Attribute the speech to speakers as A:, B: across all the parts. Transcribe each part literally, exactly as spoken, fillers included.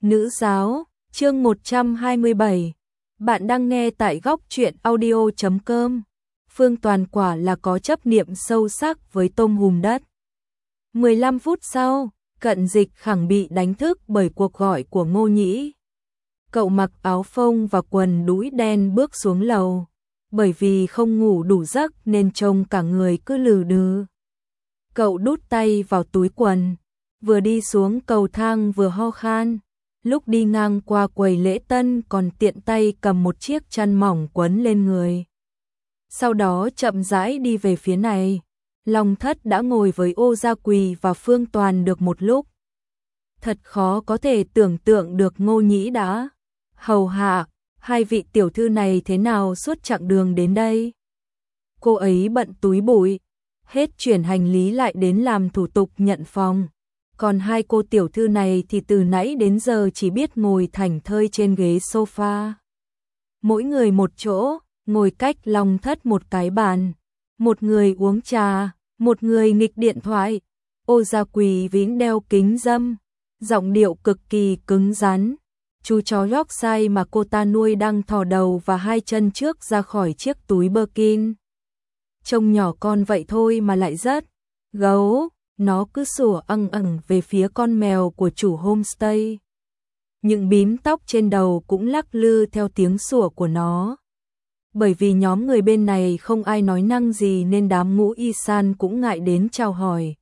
A: Nữ giáo, chương một trăm hai mươi bảy. Bạn đang nghe tại góc truyện audio chấm com. Phương Toàn quả là có chấp niệm sâu sắc với tôm hùm đất. mười lăm phút sau, Cận Dịch Khẳng bị đánh thức bởi cuộc gọi của Ngô Nhĩ. Cậu mặc áo phông và quần đũi đen bước xuống lầu. Bởi vì không ngủ đủ giấc nên trông cả người cứ lừ đừ. Cậu đút tay vào túi quần, vừa đi xuống cầu thang vừa ho khan. Lúc đi ngang qua quầy lễ tân còn tiện tay cầm một chiếc chăn mỏng quấn lên người. Sau đó chậm rãi đi về phía này. Long Thất đã ngồi với Ô Gia Quỳ và Phương Toàn được một lúc. Thật khó có thể tưởng tượng được Ngô Nhĩ đã hầu hạ hai vị tiểu thư này thế nào suốt chặng đường đến đây. Cô ấy bận túi bụi, hết chuyển hành lý lại đến làm thủ tục nhận phòng. Còn hai cô tiểu thư này thì từ nãy đến giờ chỉ biết ngồi thảnh thơi trên ghế sofa. Mỗi người một chỗ, ngồi cách Long Thất một cái bàn. Một người uống trà, một người nghịch điện thoại. Ô Gia Quỳ vĩnh đeo kính râm, giọng điệu cực kỳ cứng rắn. Chú chó Yorkshire mà cô ta nuôi đang thò đầu và hai chân trước ra khỏi chiếc túi Birkin. Trông nhỏ con vậy thôi mà lại rất gấu. Nó cứ sủa ăng ẳng về phía con mèo của chủ homestay. Những bím tóc trên đầu cũng lắc lư theo tiếng sủa của nó. Bởi vì nhóm người bên này không ai nói năng gì nên đám Ngũ Y San cũng ngại đến chào hỏi.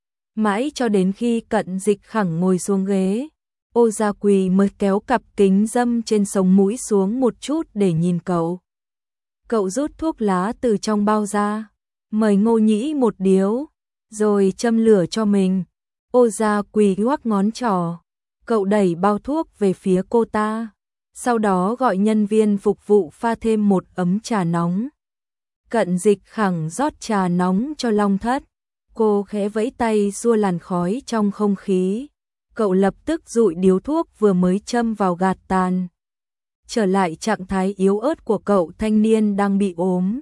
A: Mãi cho đến khi Cận Dịch Khẳng ngồi xuống ghế, Ô Gia Quỳ mới kéo cặp kính râm trên sống mũi xuống một chút để nhìn cậu. Cậu rút thuốc lá từ trong bao ra, mời Ngô Nhĩ một điếu, rồi châm lửa cho mình. Ô Gia Quỳ ngoắc ngón trỏ, cậu đẩy bao thuốc về phía cô ta, sau đó gọi nhân viên phục vụ pha thêm một ấm trà nóng. Cận Dịch Khẳng rót trà nóng cho Long Thất, cô khẽ vẫy tay xua làn khói trong không khí. Cậu lập tức dụi điếu thuốc vừa mới châm vào gạt tàn. Trở lại trạng thái yếu ớt của cậu thanh niên đang bị ốm.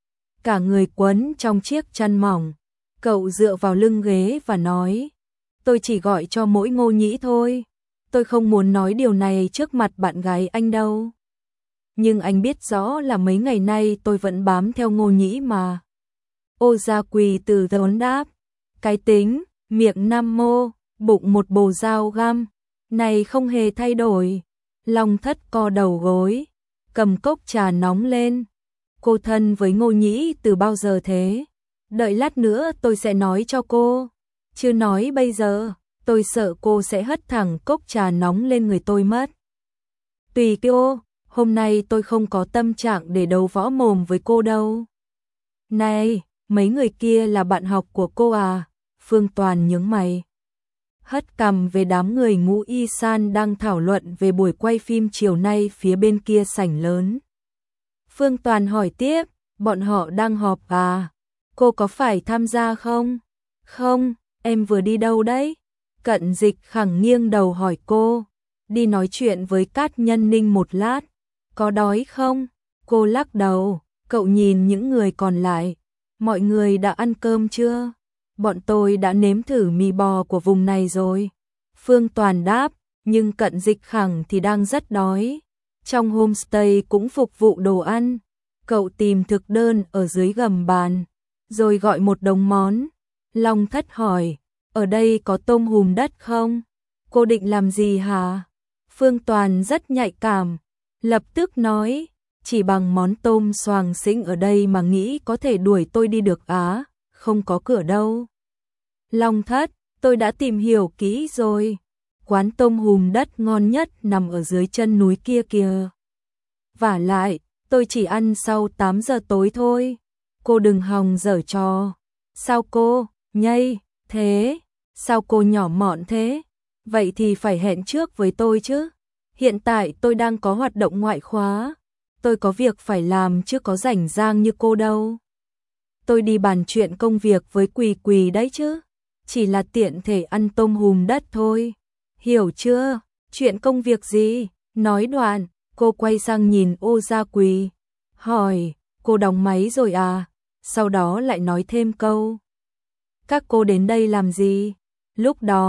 A: Cả người quấn trong chiếc chăn mỏng. Cậu dựa vào lưng ghế và nói, tôi chỉ gọi cho mỗi Ngô Nhĩ thôi. Tôi không muốn nói điều này trước mặt bạn gái anh đâu. Nhưng anh biết rõ là mấy ngày nay tôi vẫn bám theo Ngô Nhĩ mà. Ô Gia Quỳ từ tốn đáp, cái tính, miệng nam mô, bụng một bồ dao găm, này không hề thay đổi. Long Thất co đầu gối, cầm cốc trà nóng lên. Cô thân với Ngô Nhĩ từ bao giờ thế? Đợi lát nữa tôi sẽ nói cho cô. Chứ nói bây giờ, tôi sợ cô sẽ hất thẳng cốc trà nóng lên người tôi mất. Tùy cô, hôm nay tôi không có tâm trạng để đấu võ mồm với cô đâu. Này, mấy người kia là bạn học của cô à? Phương Toàn nhướng mày. Hất cằm về đám người Ngũ Y San đang thảo luận về buổi quay phim chiều nay phía bên kia sảnh lớn. Phương Toàn hỏi tiếp, bọn họ đang họp à? Cô có phải tham gia không? Không, em vừa đi đâu đấy? Cận Dịch Khẳng nghiêng đầu hỏi cô. Đi nói chuyện với Cát Nhân Ninh một lát. Có đói không? Cô lắc đầu, cậu nhìn những người còn lại. Mọi người đã ăn cơm chưa? Bọn tôi đã nếm thử mì bò của vùng này rồi. Phương Toàn đáp, nhưng Cận Dịch Khẳng thì đang rất đói. Trong homestay cũng phục vụ đồ ăn. Cậu tìm thực đơn ở dưới gầm bàn, rồi gọi một đống món. Long Thất hỏi, ở đây có tôm hùm đất không? Cô định làm gì hả? Phương Toàn rất nhạy cảm, lập tức nói, chỉ bằng món tôm xoàng xĩnh ở đây mà nghĩ có thể đuổi tôi đi được á, không có cửa đâu. Long Thất, tôi đã tìm hiểu kỹ rồi. Quán tôm hùm đất ngon nhất nằm ở dưới chân núi kia kìa. Vả lại, tôi chỉ ăn sau tám giờ tối thôi. Cô đừng hòng giở trò. Sao cô, nhây, thế? Sao cô nhỏ mọn thế? Vậy thì phải hẹn trước với tôi chứ. Hiện tại tôi đang có hoạt động ngoại khóa. Tôi có việc phải làm chứ có rảnh rang như cô đâu. Tôi đi bàn chuyện công việc với Quỳ Quỳ đấy chứ. Chỉ là tiện thể ăn tôm hùm đất thôi. Hiểu chưa? Chuyện công việc gì? Nói đoạn, cô quay sang nhìn Ô Gia Quỳ. Hỏi, cô đóng máy rồi à? Sau đó lại nói thêm câu. Các cô đến đây làm gì? Lúc đó,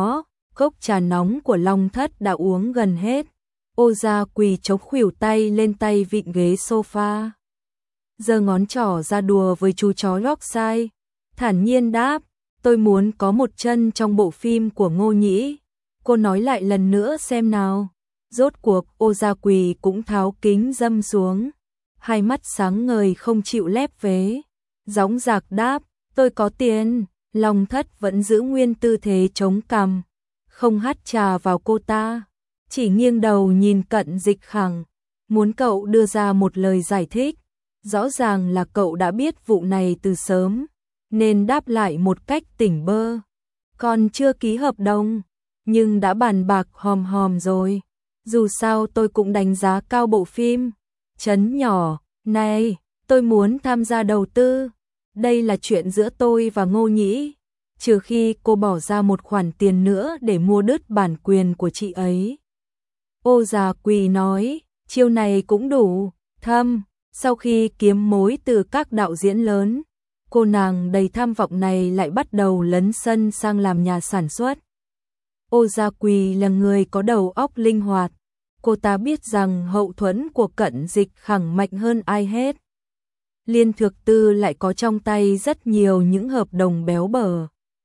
A: Cốc trà nóng của Long Thất đã uống gần hết. Ô Gia Quỳ chống khuỷu tay lên tay vịn ghế sofa, giơ ngón trỏ ra đùa với chú chó Yorkshire, thản nhiên đáp, tôi muốn có một chân trong bộ phim của Ngô Nhĩ. Cô nói lại lần nữa xem nào. Rốt cuộc Ô Gia Quỳ cũng tháo kính râm xuống, hai mắt sáng ngời không chịu lép vế, dõng dạc đáp, tôi có tiền. Long Thất vẫn giữ nguyên tư thế chống cằm, không hắt trà vào cô ta, chỉ nghiêng đầu nhìn Cận Dịch Khẳng, muốn cậu đưa ra một lời giải thích. Rõ ràng là cậu đã biết vụ này từ sớm, nên đáp lại một cách tỉnh bơ. Còn chưa ký hợp đồng, nhưng đã bàn bạc hòm hòm rồi. Dù sao tôi cũng đánh giá cao bộ phim. Chấn nhỏ, này, tôi muốn tham gia đầu tư. Đây là chuyện giữa tôi và Ngô Nhĩ, trừ khi cô bỏ ra một khoản tiền nữa để mua đứt bản quyền của chị ấy. Ô Gia Quỳ nói, chiêu này cũng đủ thâm. Sau khi kiếm mối từ các đạo diễn lớn, cô nàng đầy tham vọng này lại bắt đầu lấn sân sang làm nhà sản xuất. Ô Gia Quỳ là người có đầu óc linh hoạt, cô ta biết rằng hậu thuẫn của Cận Dịch Khẳng mạnh hơn ai hết. Liên Thược Tư lại có trong tay rất nhiều những hợp đồng béo bở.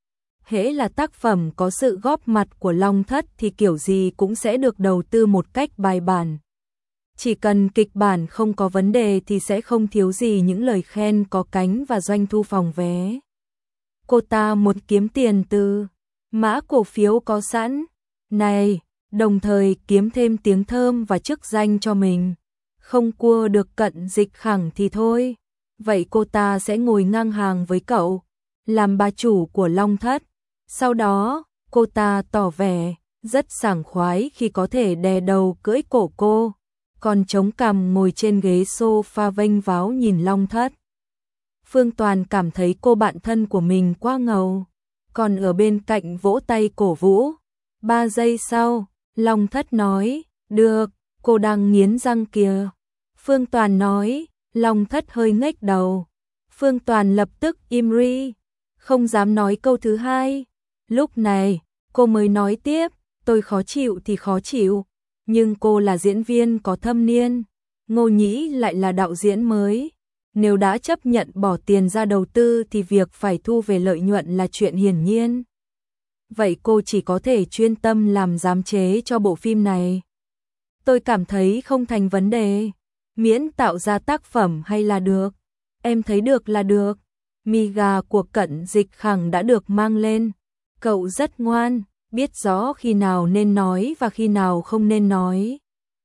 A: Hễ là tác phẩm có sự góp mặt của Long Thất thì kiểu gì cũng sẽ được đầu tư một cách bài bản. Chỉ cần kịch bản không có vấn đề thì sẽ không thiếu gì những lời khen có cánh và doanh thu phòng vé. Cô ta muốn kiếm tiền từ mã cổ phiếu có sẵn, này, đồng thời kiếm thêm tiếng thơm và chức danh cho mình. Không cua được Cận Dịch Khẳng thì thôi, vậy cô ta sẽ ngồi ngang hàng với cậu, làm bà chủ của Long Thất. Sau đó, cô ta tỏ vẻ rất sảng khoái khi có thể đè đầu cưỡi cổ cô, còn chống cằm ngồi trên ghế sofa vênh váo nhìn Long Thất. Phương Toàn cảm thấy cô bạn thân của mình quá ngầu, còn ở bên cạnh vỗ tay cổ vũ. Ba giây sau, Long Thất nói, được, cô đang nghiến răng kìa. Phương Toàn nói, Long Thất hơi ngếch đầu. Phương Toàn lập tức im ri, không dám nói câu thứ hai. Lúc này, cô mới nói tiếp, tôi khó chịu thì khó chịu, nhưng cô là diễn viên có thâm niên, Ngô Nhĩ lại là đạo diễn mới. Nếu đã chấp nhận bỏ tiền ra đầu tư thì việc phải thu về lợi nhuận là chuyện hiển nhiên. Vậy cô chỉ có thể chuyên tâm làm giám chế cho bộ phim này. Tôi cảm thấy không thành vấn đề, miễn tạo ra tác phẩm hay là được. Em thấy được là được. Mì gà của Cận Dịch Khẳng đã được mang lên. Cậu rất ngoan, biết rõ khi nào nên nói và khi nào không nên nói.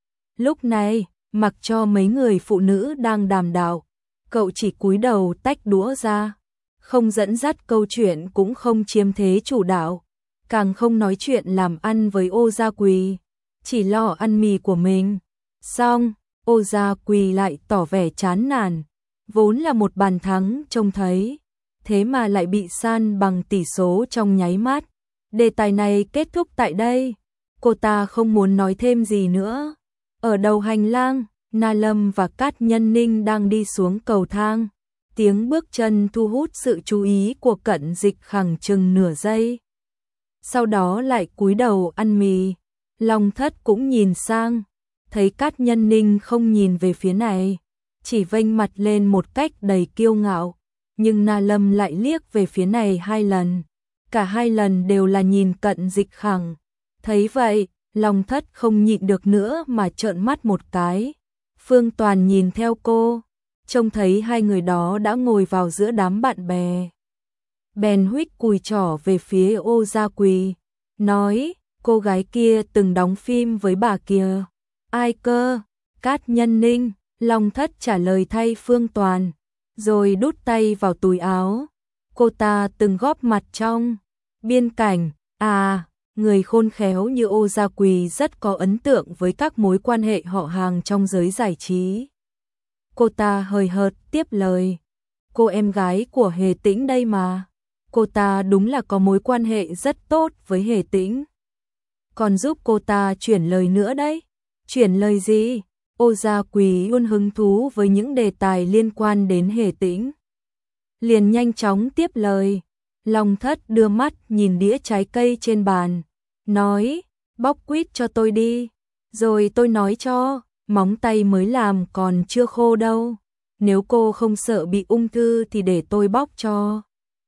A: Lúc này, mặc cho mấy người phụ nữ đang đàm đạo, cậu chỉ cúi đầu tách đũa ra, không dẫn dắt câu chuyện cũng không chiếm thế chủ đạo, càng không nói chuyện làm ăn với Ô Gia Quỳ, chỉ lo ăn mì của mình. Xong, Ô Gia Quỳ lại tỏ vẻ chán nản, vốn là một bàn thắng trông thấy, thế mà lại bị san bằng tỷ số trong nháy mắt. Đề tài này kết thúc tại đây, cô ta không muốn nói thêm gì nữa. Ở đầu hành lang, Na Lâm và Cát Nhân Ninh đang đi xuống cầu thang. Tiếng bước chân thu hút sự chú ý của Cận Dịch Khẳng chừng nửa giây. Sau đó lại cúi đầu ăn mì. Long Thất cũng nhìn sang, thấy Cát Nhân Ninh không nhìn về phía này, chỉ vênh mặt lên một cách đầy kiêu ngạo. Nhưng Na Lâm lại liếc về phía này hai lần. Cả hai lần đều là nhìn Cận Dịch Khẳng. Thấy vậy, Long Thất không nhịn được nữa mà trợn mắt một cái. Phương Toàn nhìn theo cô, trông thấy hai người đó đã ngồi vào giữa đám bạn bè. Bèn huých cùi trỏ về phía Ô Gia Quỳ, nói, cô gái kia từng đóng phim với bà kia. Ai cơ? Cát Nhân Ninh. Long Thất trả lời thay Phương Toàn, rồi đút tay vào túi áo. Cô ta từng góp mặt trong Biên Cảnh. À, người khôn khéo như Ô Gia Quỳ rất có ấn tượng với các mối quan hệ họ hàng trong giới giải trí. Cô ta hời hợt tiếp lời, cô em gái của Hề Tĩnh đây mà. Cô ta đúng là có mối quan hệ rất tốt với Hề Tĩnh. Còn giúp cô ta chuyển lời nữa đấy. Chuyển lời gì? Ô Gia Quỳ luôn hứng thú với những đề tài liên quan đến Hề Tĩnh, liền nhanh chóng tiếp lời. Long Thất đưa mắt nhìn đĩa trái cây trên bàn, nói, bóc quýt cho tôi đi. Rồi tôi nói cho, móng tay mới làm còn chưa khô đâu. Nếu cô không sợ bị ung thư thì để tôi bóc cho.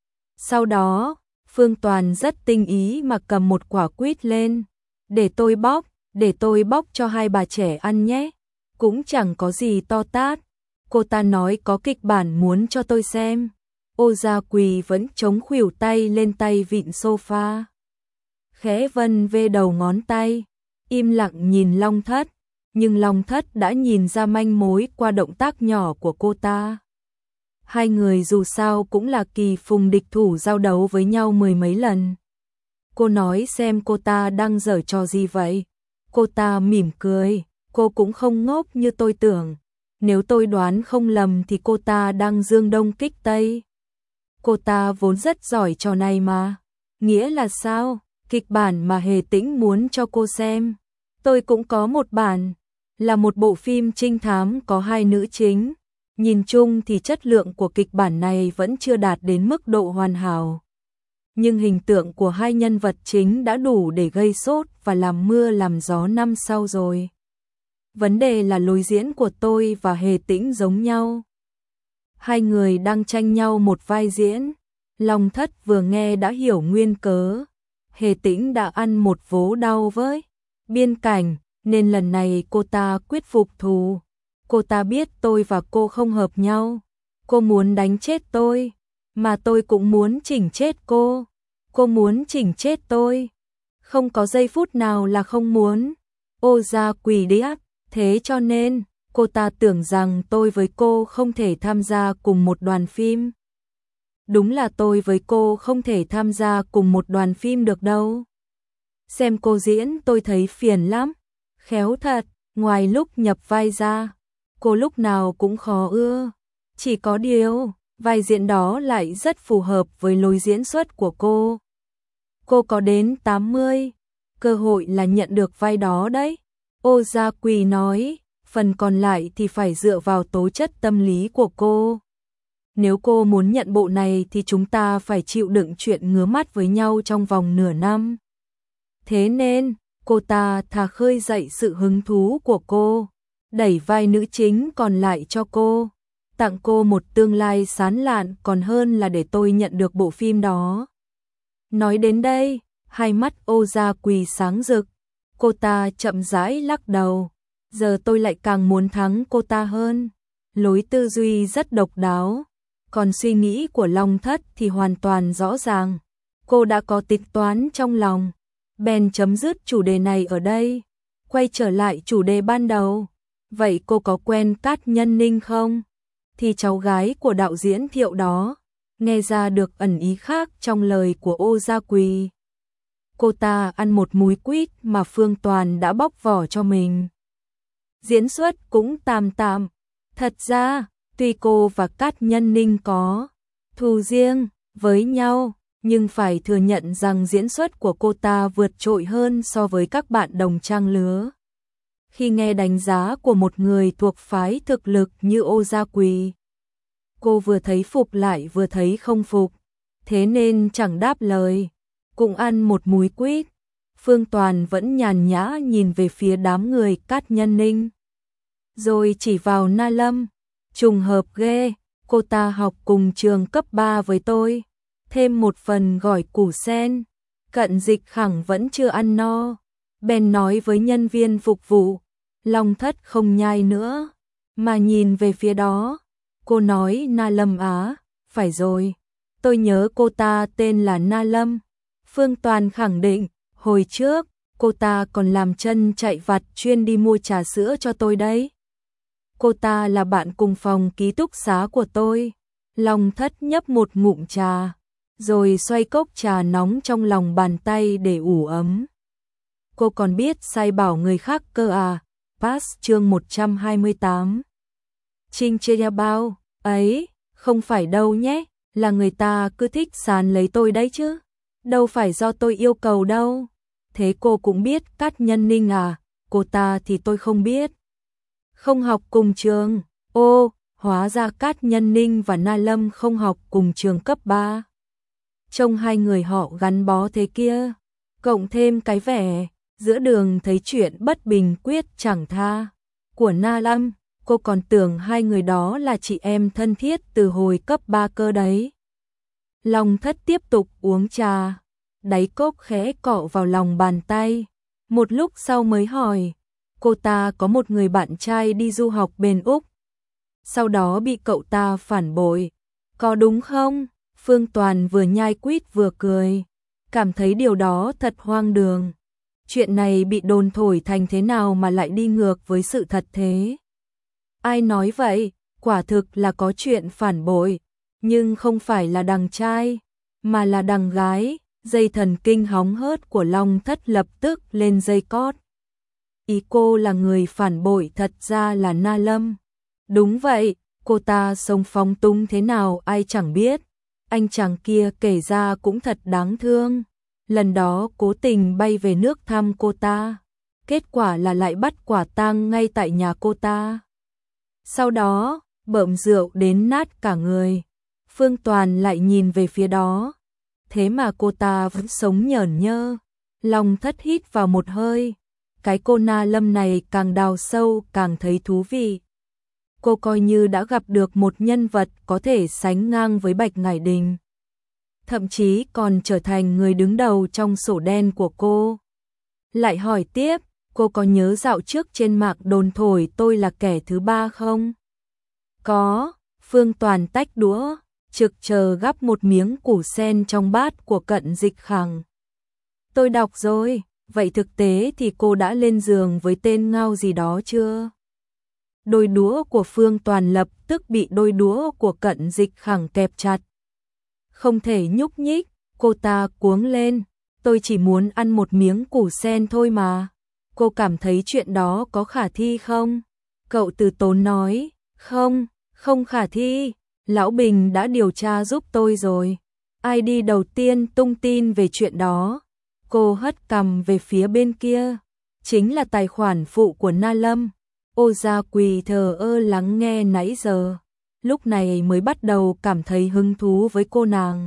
A: Sau đó, Phương Toàn rất tinh ý mà cầm một quả quýt lên. Để tôi bóc, để tôi bóc cho hai bà trẻ ăn nhé. Cũng chẳng có gì to tát. Cô ta nói có kịch bản muốn cho tôi xem. Ô Gia Quỳ vẫn chống khuỷu tay lên tay vịn sofa. Khẽ vân vê đầu ngón tay, im lặng nhìn Long Thất, nhưng Long Thất đã nhìn ra manh mối qua động tác nhỏ của cô ta. Hai người dù sao cũng là kỳ phùng địch thủ giao đấu với nhau mười mấy lần. Cô nói xem cô ta đang giở trò gì vậy? Cô ta mỉm cười, cô cũng không ngốc như tôi tưởng. Nếu tôi đoán không lầm thì cô ta đang dương đông kích tây. Cô ta vốn rất giỏi trò này mà. Nghĩa là sao? Kịch bản mà Hề Tĩnh muốn cho cô xem. Tôi cũng có một bản, là một bộ phim trinh thám có hai nữ chính. Nhìn chung thì chất lượng của kịch bản này vẫn chưa đạt đến mức độ hoàn hảo. Nhưng hình tượng của hai nhân vật chính đã đủ để gây sốt và làm mưa làm gió năm sau rồi. Vấn đề là lối diễn của tôi và Hề Tĩnh giống nhau. Hai người đang tranh nhau một vai diễn. Long Thất vừa nghe đã hiểu nguyên cớ. Hề Tĩnh đã ăn một vố đau với biên cảnh, nên lần này cô ta quyết phục thù. Cô ta biết tôi và cô không hợp nhau. Cô muốn đánh chết tôi, mà tôi cũng muốn chỉnh chết cô. Cô muốn chỉnh chết tôi. Không có giây phút nào là không muốn. Ô Gia Quỳ điếc, thế cho nên cô ta tưởng rằng tôi với cô không thể tham gia cùng một đoàn phim. Đúng là tôi với cô không thể tham gia cùng một đoàn phim được đâu. Xem cô diễn tôi thấy phiền lắm. Khéo thật, ngoài lúc nhập vai ra, cô lúc nào cũng khó ưa. Chỉ có điều, vai diễn đó lại rất phù hợp với lối diễn xuất của cô. Cô có đến tám mươi, cơ hội là nhận được vai đó đấy. Ô Gia Quỳ nói, phần còn lại thì phải dựa vào tố chất tâm lý của cô. Nếu cô muốn nhận bộ này thì chúng ta phải chịu đựng chuyện ngứa mắt với nhau trong vòng nửa năm. Thế nên, cô ta thà khơi dậy sự hứng thú của cô, đẩy vai nữ chính còn lại cho cô, tặng cô một tương lai sáng lạn còn hơn là để tôi nhận được bộ phim đó. Nói đến đây, hai mắt Ô Gia Quỳ sáng rực, cô ta chậm rãi lắc đầu, giờ tôi lại càng muốn thắng cô ta hơn. Lối tư duy rất độc đáo, còn suy nghĩ của Long Thất thì hoàn toàn rõ ràng. Cô đã có tính toán trong lòng, bèn chấm dứt chủ đề này ở đây, quay trở lại chủ đề ban đầu. Vậy cô có quen Cát Nhân Ninh không? Thì cháu gái của đạo diễn Thiệu đó, nghe ra được ẩn ý khác trong lời của Ô Gia Quỳ. Cô ta ăn một múi quýt mà Phương Toàn đã bóc vỏ cho mình. Diễn xuất cũng tạm tạm. Thật ra, tuy cô và Cát Nhân Ninh có thù riêng với nhau, nhưng phải thừa nhận rằng diễn xuất của cô ta vượt trội hơn so với các bạn đồng trang lứa. Khi nghe đánh giá của một người thuộc phái thực lực như Ô Gia Quỳ, cô vừa thấy phục lại vừa thấy không phục, thế nên chẳng đáp lời, cũng ăn một múi quýt. Phương Toàn vẫn nhàn nhã nhìn về phía đám người Cát Nhân Ninh, rồi chỉ vào Na Lâm. Trùng hợp ghê, cô ta học cùng trường cấp ba với tôi, thêm một phần gỏi củ sen. Cận Dịch Khẳng vẫn chưa ăn no, bèn nói với nhân viên phục vụ, Long Thất không nhai nữa, mà nhìn về phía đó. Cô nói Na Lâm á, phải rồi, tôi nhớ cô ta tên là Na Lâm. Phương Toàn khẳng định, hồi trước, cô ta còn làm chân chạy vặt chuyên đi mua trà sữa cho tôi đấy. Cô ta là bạn cùng phòng ký túc xá của tôi. Long Thất nhấp một ngụm trà, rồi xoay cốc trà nóng trong lòng bàn tay để ủ ấm. Cô còn biết sai bảo người khác cơ à? Pass chương một trăm hai mươi tám. Trinh chê bao, ấy, không phải đâu nhé, là người ta cứ thích sàn lấy tôi đấy chứ. Đâu phải do tôi yêu cầu đâu. Thế cô cũng biết Cát Nhân Ninh à? Cô ta thì tôi không biết. Không học cùng trường. Ô, hóa ra Cát Nhân Ninh và Na Lâm không học cùng trường cấp ba. Trông hai người họ gắn bó thế kia. Cộng thêm cái vẻ, giữa đường thấy chuyện bất bình quyết chẳng tha của Na Lâm, cô còn tưởng hai người đó là chị em thân thiết từ hồi cấp ba cơ đấy. Long Thất tiếp tục uống trà, đáy cốc khẽ cọ vào lòng bàn tay. Một lúc sau mới hỏi, cô ta có một người bạn trai đi du học bên Úc. Sau đó bị cậu ta phản bội, có đúng không? Phương Toàn vừa nhai quýt vừa cười, cảm thấy điều đó thật hoang đường. Chuyện này bị đồn thổi thành thế nào mà lại đi ngược với sự thật thế? Ai nói vậy? Quả thực là có chuyện phản bội, nhưng không phải là đằng trai, mà là đằng gái. Dây thần kinh hóng hớt của Long Thất lập tức lên dây cót. Ý cô là người phản bội thật ra là Na Lâm. Đúng vậy, cô ta sống phóng túng thế nào ai chẳng biết. Anh chàng kia kể ra cũng thật đáng thương. Lần đó cố tình bay về nước thăm cô ta, kết quả là lại bắt quả tang ngay tại nhà cô ta. Sau đó, bợm rượu đến nát cả người. Phương Toàn lại nhìn về phía đó. Thế mà cô ta vẫn sống nhởn nhơ. Long Thất hít vào một hơi. Cái cô Na Lâm này càng đào sâu càng thấy thú vị. Cô coi như đã gặp được một nhân vật có thể sánh ngang với Bạch Ngải Đình. Thậm chí còn trở thành người đứng đầu trong sổ đen của cô. Lại hỏi tiếp, cô có nhớ dạo trước trên mạng đồn thổi tôi là kẻ thứ ba không? Có. Phương Toàn tách đũa, trực chờ gắp một miếng củ sen trong bát của Cận Dịch Khẳng. Tôi đọc rồi, vậy thực tế thì cô đã lên giường với tên ngao gì đó chưa? Đôi đũa của Phương Toàn lập tức bị đôi đũa của Cận Dịch Khẳng kẹp chặt. Không thể nhúc nhích, cô ta cuống lên, tôi chỉ muốn ăn một miếng củ sen thôi mà. Cô cảm thấy chuyện đó có khả thi không? Cậu từ tốn nói, không, không khả thi. Lão Bình đã điều tra giúp tôi rồi. i đê đầu tiên tung tin về chuyện đó. Cô hất cằm về phía bên kia. Chính là tài khoản phụ của Na Lâm. Ô Gia Quỳ thờ ơ lắng nghe nãy giờ. Lúc này mới bắt đầu cảm thấy hứng thú với cô nàng.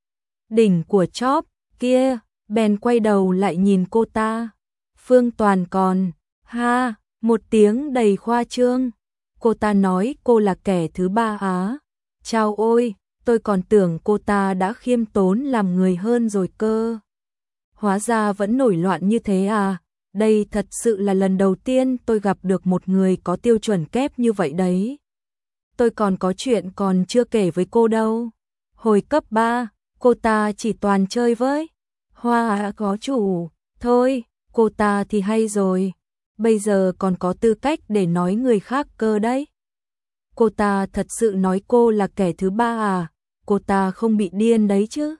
A: Đỉnh của chóp kia, bèn quay đầu lại nhìn cô ta. Phương Toàn còn, ha, một tiếng đầy khoa trương. Cô ta nói cô là kẻ thứ ba á. Chao ôi, tôi còn tưởng cô ta đã khiêm tốn làm người hơn rồi cơ. Hóa ra vẫn nổi loạn như thế à. Đây thật sự là lần đầu tiên tôi gặp được một người có tiêu chuẩn kép như vậy đấy. Tôi còn có chuyện còn chưa kể với cô đâu. Hồi cấp ba, cô ta chỉ toàn chơi với Hoa có chủ. Thôi, cô ta thì hay rồi. Bây giờ còn có tư cách để nói người khác cơ đấy. Cô ta thật sự nói cô là kẻ thứ ba à? Cô ta không bị điên đấy chứ?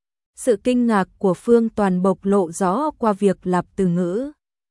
A: Sự kinh ngạc của Phương Toàn bộc lộ rõ qua việc lặp từ ngữ.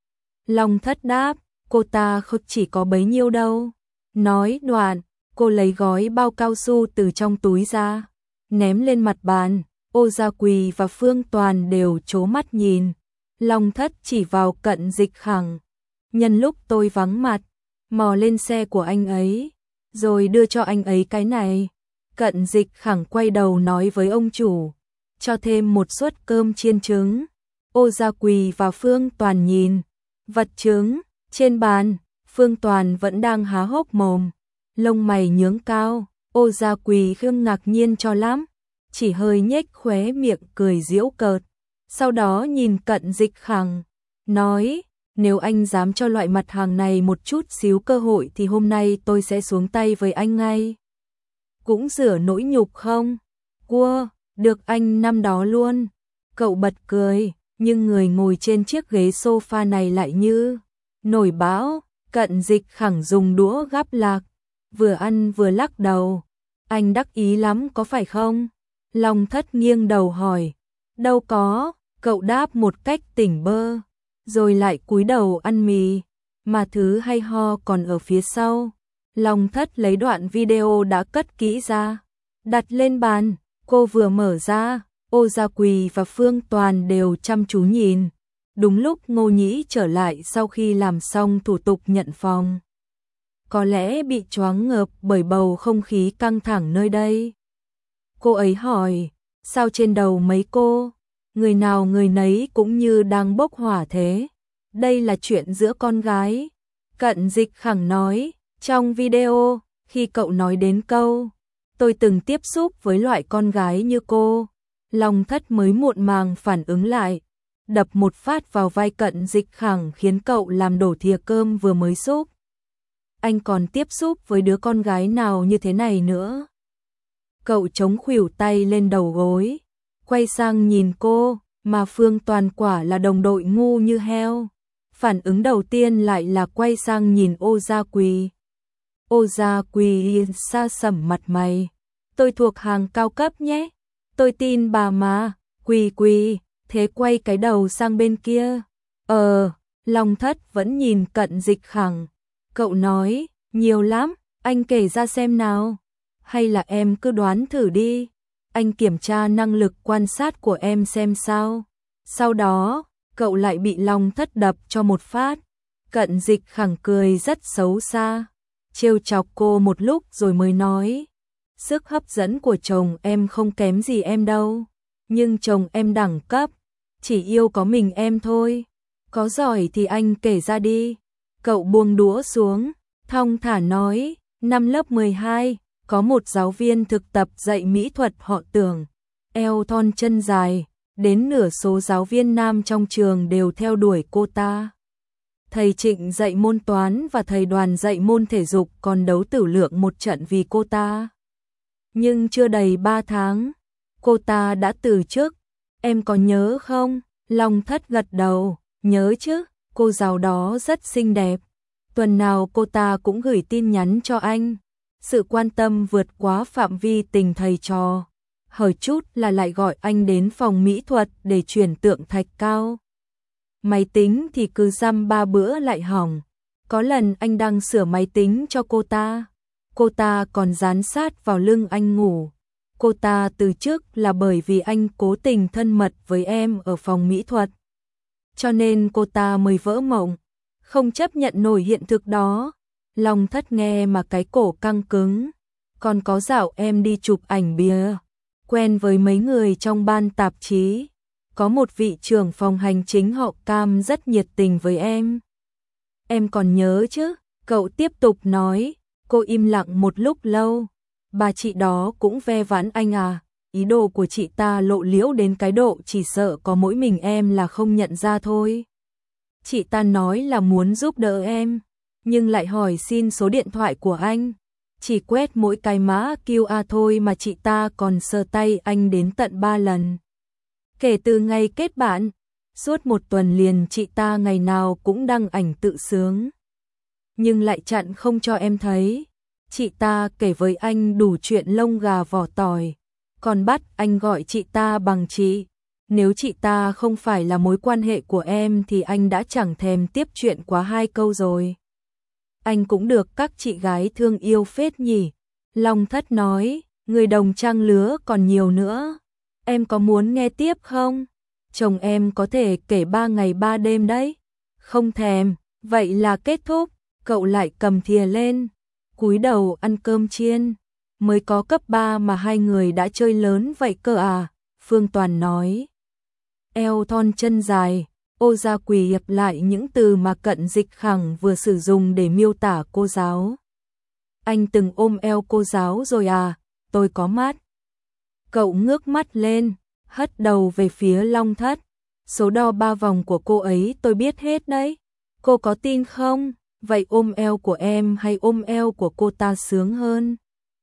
A: Long Thất đáp, cô ta không chỉ có bấy nhiêu đâu. Nói đoạn, cô lấy gói bao cao su từ trong túi ra, ném lên mặt bàn. Ô Gia Quỳ và Phương Toàn đều trố mắt nhìn. Long Thất chỉ vào Cận Dịch Khẳng. Nhân lúc tôi vắng mặt, mò lên xe của anh ấy, rồi đưa cho anh ấy cái này. Cận Dịch Khẳng quay đầu nói với ông chủ, cho thêm một suất cơm chiên trứng. Ô Gia Quỳ và Phương Toàn nhìn vật trứng trên bàn. Phương Toàn vẫn đang há hốc mồm, lông mày nhướng cao. Ô Gia Quỳ không ngạc nhiên cho lắm, chỉ hơi nhếch khóe miệng cười giễu cợt. Sau đó nhìn Cận Dịch Khẳng, nói, nếu anh dám cho loại mặt hàng này một chút xíu cơ hội thì hôm nay tôi sẽ xuống tay với anh ngay. Cũng rửa nỗi nhục không? Cua, được anh năm đó luôn. Cậu bật cười, nhưng người ngồi trên chiếc ghế sofa này lại như nổi bão. Cận Dịch Khẳng dùng đũa gắp lạc, vừa ăn vừa lắc đầu. Anh đắc ý lắm có phải không? Long Thất nghiêng đầu hỏi. Đâu có, cậu đáp một cách tỉnh bơ, rồi lại cúi đầu ăn mì, mà thứ hay ho còn ở phía sau. Long Thất lấy đoạn video đã cất kỹ ra, đặt lên bàn. Cô vừa mở ra, Ô Gia Quỳ và Phương Toàn đều chăm chú nhìn. Đúng lúc Ngô Nhĩ trở lại sau khi làm xong thủ tục nhận phòng. Có lẽ bị choáng ngợp bởi bầu không khí căng thẳng nơi đây. Cô ấy hỏi, sao trên đầu mấy cô? người nào người nấy cũng như đang bốc hỏa thế. Đây là chuyện giữa con gái. Cận Dịch Khẳng nói, trong video, khi cậu nói đến câu, tôi từng tiếp xúc với loại con gái như cô, Long Thất mới muộn màng phản ứng lại, đập một phát vào vai Cận Dịch Khẳng khiến cậu làm đổ thìa cơm vừa mới xúc. Anh còn tiếp xúc với đứa con gái nào như thế này nữa? Cậu chống khuỷu tay lên đầu gối, quay sang nhìn cô, mà Phương Toàn quả là đồng đội ngu như heo. Phản ứng đầu tiên lại là quay sang nhìn Ô Gia Quỳ. Ô Gia Quỳ xa sầm mặt mày. Tôi thuộc hàng cao cấp nhé. Tôi tin bà mà. Quỳ Quỳ, thế quay cái đầu sang bên kia. Ờ, Long Thất vẫn nhìn Cận Dịch Khẳng. Cậu nói, nhiều lắm, anh kể ra xem nào. Hay là em cứ đoán thử đi. Anh kiểm tra năng lực quan sát của em xem sao. Sau đó, cậu lại bị Long Thất đập cho một phát. Cận Dịch Khẳng cười rất xấu xa, trêu chọc cô một lúc rồi mới nói, sức hấp dẫn của chồng em không kém gì em đâu, nhưng chồng em đẳng cấp, chỉ yêu có mình em thôi. Có giỏi thì anh kể ra đi. Cậu buông đũa xuống, thong thả nói, năm lớp mười hai, có một giáo viên thực tập dạy mỹ thuật họ Tưởng, eo thon chân dài. Đến nửa số giáo viên nam trong trường đều theo đuổi cô ta. Thầy Trịnh dạy môn toán và thầy Đoàn dạy môn thể dục còn đấu tử lượng một trận vì cô ta. Nhưng chưa đầy ba tháng, cô ta đã từ chức. Em có nhớ không? Long Thất gật đầu, nhớ chứ, cô giáo đó rất xinh đẹp. Tuần nào cô ta cũng gửi tin nhắn cho anh. Sự quan tâm vượt quá phạm vi tình thầy trò. Hỏi chút là lại gọi anh đến phòng mỹ thuật để chuyển tượng thạch cao. Máy tính thì cứ dăm ba bữa lại hỏng. Có lần anh đang sửa máy tính cho cô ta, cô ta còn dán sát vào lưng anh ngủ. Cô ta từ chức là bởi vì anh cố tình thân mật với em ở phòng mỹ thuật. Cho nên cô ta mới vỡ mộng, không chấp nhận nổi hiện thực đó. Long Thất nghe mà cái cổ căng cứng. Còn có dạo em đi chụp ảnh bìa, quen với mấy người trong ban tạp chí. Có một vị trưởng phòng hành chính họ Cam rất nhiệt tình với em. Em còn nhớ chứ? Cậu tiếp tục nói. Cô im lặng một lúc lâu. Bà chị đó cũng ve vãn anh à? Ý đồ của chị ta lộ liễu đến cái độ chỉ sợ có mỗi mình em là không nhận ra thôi. Chị ta nói là muốn giúp đỡ em, nhưng lại hỏi xin số điện thoại của anh. Chỉ quét mỗi cái mã quy rờ thôi mà chị ta còn sờ tay anh đến tận ba lần. Kể từ ngày kết bạn, suốt một tuần liền chị ta ngày nào cũng đăng ảnh tự sướng. Nhưng lại chặn không cho em thấy. Chị ta kể với anh đủ chuyện lông gà vỏ tỏi, còn bắt anh gọi chị ta bằng chị. Nếu chị ta không phải là mối quan hệ của em thì anh đã chẳng thèm tiếp chuyện quá hai câu rồi. Anh cũng được các chị gái thương yêu phết nhỉ. Long Thất nói, người đồng trang lứa còn nhiều nữa. Em có muốn nghe tiếp không? Chồng em có thể kể ba ngày ba đêm đấy. Không thèm, vậy là kết thúc. Cậu lại cầm thìa lên, cúi đầu ăn cơm chiên. Mới có cấp ba mà hai người đã chơi lớn vậy cơ à? Phương Toàn nói. Eo thon chân dài. Ô Gia Quỳ hiệp lại những từ mà Cận Dịch Khẳng vừa sử dụng để miêu tả cô giáo. Anh từng ôm eo cô giáo rồi à? Tôi có mắt. Cậu ngước mắt lên, hất đầu về phía Long Thất. Số đo ba vòng của cô ấy tôi biết hết đấy. Cô có tin không? Vậy ôm eo của em hay ôm eo của cô ta sướng hơn?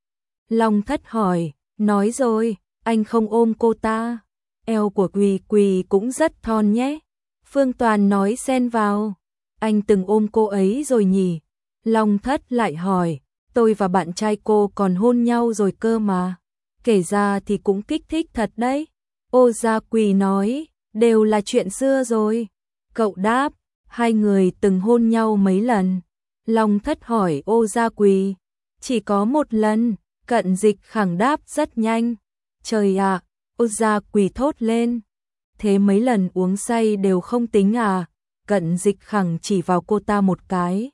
A: Long Thất hỏi, nói rồi, anh không ôm cô ta. Eo của Quỳ Quỳ cũng rất thon nhé. Phương Toàn nói xen vào, anh từng ôm cô ấy rồi nhỉ? Long Thất lại hỏi, tôi và bạn trai cô còn hôn nhau rồi cơ mà. Kể ra thì cũng kích thích thật đấy. Ô Gia Quỳ nói, đều là chuyện xưa rồi. Cậu đáp, hai người từng hôn nhau mấy lần. Long Thất hỏi Ô Gia Quỳ, chỉ có một lần. Cận Dịch Khẳng đáp rất nhanh. Trời ạ, à, Ô Gia Quỳ thốt lên. Thế mấy lần uống say đều không tính à? Cận Dịch Khẳng chỉ vào cô ta một cái.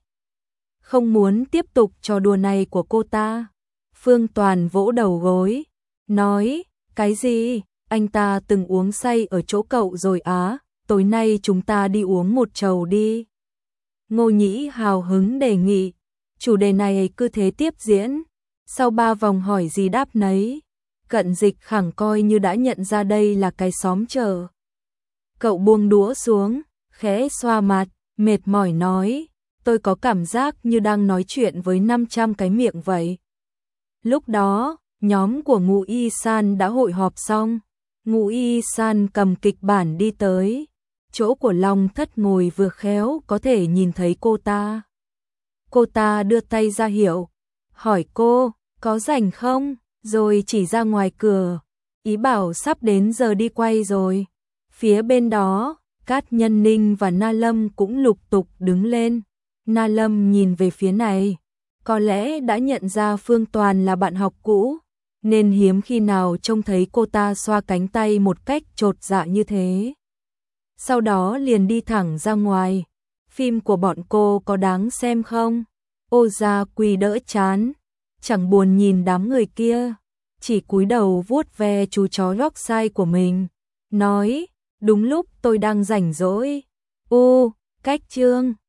A: Không muốn tiếp tục trò đùa này của cô ta. Phương Toàn vỗ đầu gối, nói, cái gì? anh ta từng uống say ở chỗ cậu rồi á, tối nay chúng ta đi uống một chầu đi. Ngô Nhĩ hào hứng đề nghị, chủ đề này cứ thế tiếp diễn, sau ba vòng hỏi gì đáp nấy, Cận Dịch khẳng coi như đã nhận ra đây là cái xóm chợ. Cậu buông đũa xuống, khẽ xoa mặt, mệt mỏi nói, tôi có cảm giác như đang nói chuyện với năm trăm cái miệng vậy. Lúc đó, nhóm của Ngũ Y San đã hội họp xong, Ngũ Y San cầm kịch bản đi tới, chỗ của Long Thất ngồi vừa khéo có thể nhìn thấy cô ta. Cô ta đưa tay ra hiệu, hỏi cô, có rảnh không, rồi chỉ ra ngoài cửa, ý bảo sắp đến giờ đi quay rồi. Phía bên đó, Cát Nhân Ninh và Na Lâm cũng lục tục đứng lên. Na Lâm nhìn về phía này, có lẽ đã nhận ra Phương Toàn là bạn học cũ, nên hiếm khi nào trông thấy cô ta xoa cánh tay một cách chột dạ như thế. Sau đó liền đi thẳng ra ngoài. Phim của bọn cô có đáng xem không? Ô Gia Quỳ đỡ chán, chẳng buồn nhìn đám người kia, chỉ cúi đầu vuốt ve chú chó Yorkshire của mình, nói, đúng lúc tôi đang rảnh rỗi. Ô, cách chương